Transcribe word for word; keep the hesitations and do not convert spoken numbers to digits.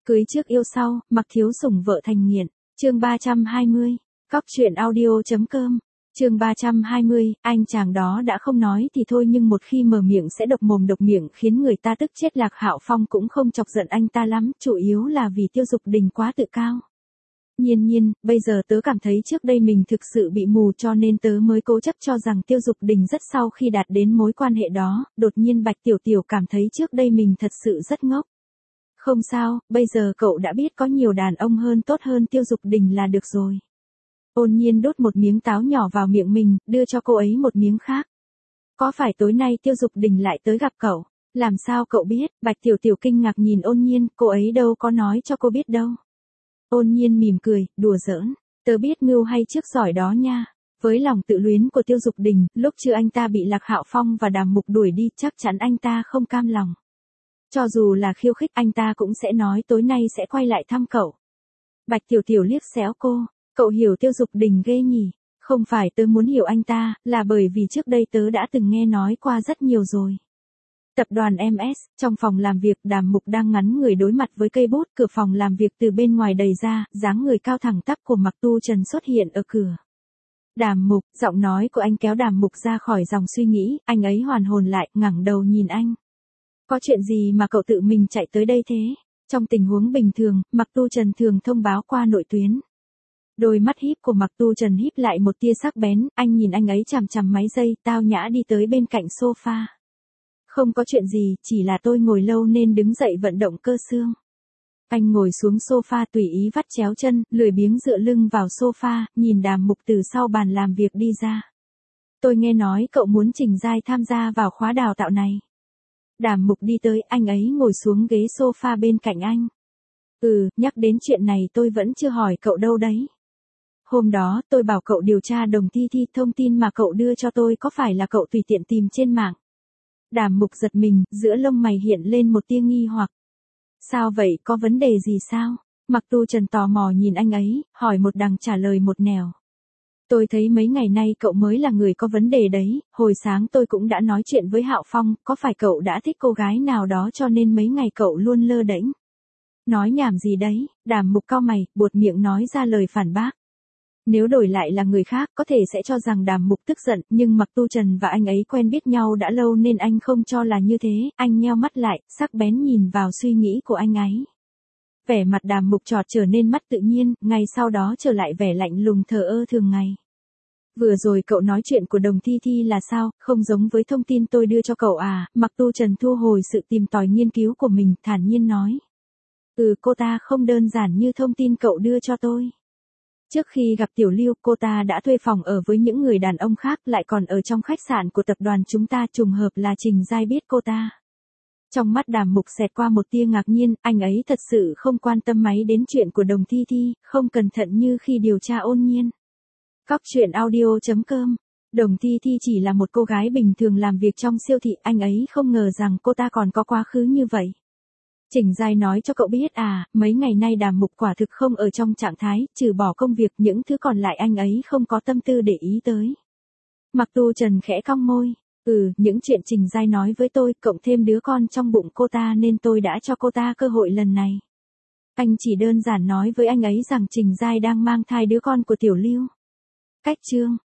Cưới trước yêu sau, mặc thiếu sủng vợ thành nghiện. Chương ba trăm hai mươi. Cóc truyện audio.com. Chương ba trăm hai mươi, anh chàng đó đã không nói thì thôi nhưng một khi mở miệng sẽ độc mồm độc miệng khiến người ta tức chết. Lạc Hạo Phong cũng không chọc giận anh ta lắm, chủ yếu là vì Tiêu Dục Đình quá tự cao. Nhiên nhiên, bây giờ tớ cảm thấy trước đây mình thực sự bị mù cho nên tớ mới cố chấp cho rằng Tiêu Dục Đình rất sau khi đạt đến mối quan hệ đó, đột nhiên Bạch Tiểu Tiểu cảm thấy trước đây mình thật sự rất ngốc. Không sao, bây giờ cậu đã biết có nhiều đàn ông hơn tốt hơn Tiêu Dục Đình là được rồi. Ôn Nhiên đốt một miếng táo nhỏ vào miệng mình, đưa cho cô ấy một miếng khác. Có phải tối nay Tiêu Dục Đình lại tới gặp cậu? Làm sao cậu biết? Bạch Tiểu Tiểu kinh ngạc nhìn Ôn Nhiên, cô ấy đâu có nói cho cô biết đâu. Ôn Nhiên mỉm cười, đùa giỡn, tớ biết mưu hay trước giỏi đó nha. Với lòng tự luyến của Tiêu Dục Đình, lúc chưa anh ta bị Lạc Hạo Phong và Đàm Mục đuổi đi chắc chắn anh ta không cam lòng. Cho dù là khiêu khích anh ta cũng sẽ nói tối nay sẽ quay lại thăm cậu. Bạch Tiểu Tiểu liếc xéo cô, cậu hiểu Tiêu Dục Đình ghê nhỉ? Không phải tớ muốn hiểu anh ta, là bởi vì trước đây tớ đã từng nghe nói qua rất nhiều rồi. Tập đoàn em ét, trong phòng làm việc Đàm Mục đang ngắn người đối mặt với cây bút, cửa phòng làm việc từ bên ngoài đầy ra, dáng người cao thẳng tắp của Mạc Tu Trần xuất hiện ở cửa. Đàm Mục, giọng nói của anh kéo Đàm Mục ra khỏi dòng suy nghĩ, anh ấy hoàn hồn lại, ngẩng đầu nhìn anh. Có chuyện gì mà cậu tự mình chạy tới đây thế? Trong tình huống bình thường, Mạc Tu Trần thường thông báo qua nội tuyến. Đôi mắt híp của Mạc Tu Trần híp lại một tia sắc bén, anh nhìn anh ấy chằm chằm máy giây, tao nhã đi tới bên cạnh sofa. Không có chuyện gì, chỉ là tôi ngồi lâu nên đứng dậy vận động cơ xương. Anh ngồi xuống sofa tùy ý vắt chéo chân, lười biếng dựa lưng vào sofa, nhìn Đàm Mục từ sau bàn làm việc đi ra. Tôi nghe nói cậu muốn Trình Giai tham gia vào khóa đào tạo này. Đàm Mục đi tới, anh ấy ngồi xuống ghế sofa bên cạnh anh. Ừ, nhắc đến chuyện này tôi vẫn chưa hỏi cậu đâu đấy. Hôm đó, tôi bảo cậu điều tra Đồng Thi Thi, thông tin mà cậu đưa cho tôi có phải là cậu tùy tiện tìm trên mạng? Đàm Mục giật mình, giữa lông mày hiện lên một tia nghi hoặc. Sao vậy, có vấn đề gì sao? Mạc Tu Trần tò mò nhìn anh ấy, hỏi một đằng trả lời một nẻo. Tôi thấy mấy ngày nay cậu mới là người có vấn đề đấy, hồi sáng tôi cũng đã nói chuyện với Hạo Phong, có phải cậu đã thích cô gái nào đó cho nên mấy ngày cậu luôn lơ đễnh? Nói nhảm gì đấy? Đàm Mục cau mày, buột miệng nói ra lời phản bác. Nếu đổi lại là người khác có thể sẽ cho rằng Đàm Mục tức giận, nhưng Mạc Tu Trần và anh ấy quen biết nhau đã lâu nên anh không cho là như thế, anh nheo mắt lại, sắc bén nhìn vào suy nghĩ của anh ấy. Vẻ mặt Đàm Mục chợt trở nên mắt tự nhiên, ngay sau đó trở lại vẻ lạnh lùng thờ ơ thường ngày. Vừa rồi cậu nói chuyện của Đồng Thi Thi là sao, không giống với thông tin tôi đưa cho cậu à? Mạc Tu Trần thu hồi sự tìm tòi nghiên cứu của mình, thản nhiên nói. Ừ, cô ta không đơn giản như thông tin cậu đưa cho tôi. Trước khi gặp Tiểu Lưu, cô ta đã thuê phòng ở với những người đàn ông khác, lại còn ở trong khách sạn của tập đoàn chúng ta, trùng hợp là Trình Giai biết cô ta. Trong mắt Đàm Mục xẹt qua một tia ngạc nhiên, anh ấy thật sự không quan tâm mấy đến chuyện của Đồng Thi Thi, không cẩn thận như khi điều tra Ôn Nhiên. Cóc truyện audio.com. Đồng Thi Thi chỉ là một cô gái bình thường làm việc trong siêu thị, anh ấy không ngờ rằng cô ta còn có quá khứ như vậy. Trình Giai nói cho cậu biết à, mấy ngày nay Đàm Mục quả thực không ở trong trạng thái, trừ bỏ công việc những thứ còn lại anh ấy không có tâm tư để ý tới. Mạc Tu Trần khẽ cong môi, ừ, những chuyện Trình Giai nói với tôi, cộng thêm đứa con trong bụng cô ta nên tôi đã cho cô ta cơ hội lần này. Anh chỉ đơn giản nói với anh ấy rằng Trình Giai đang mang thai đứa con của Tiểu Lưu. Cách chương.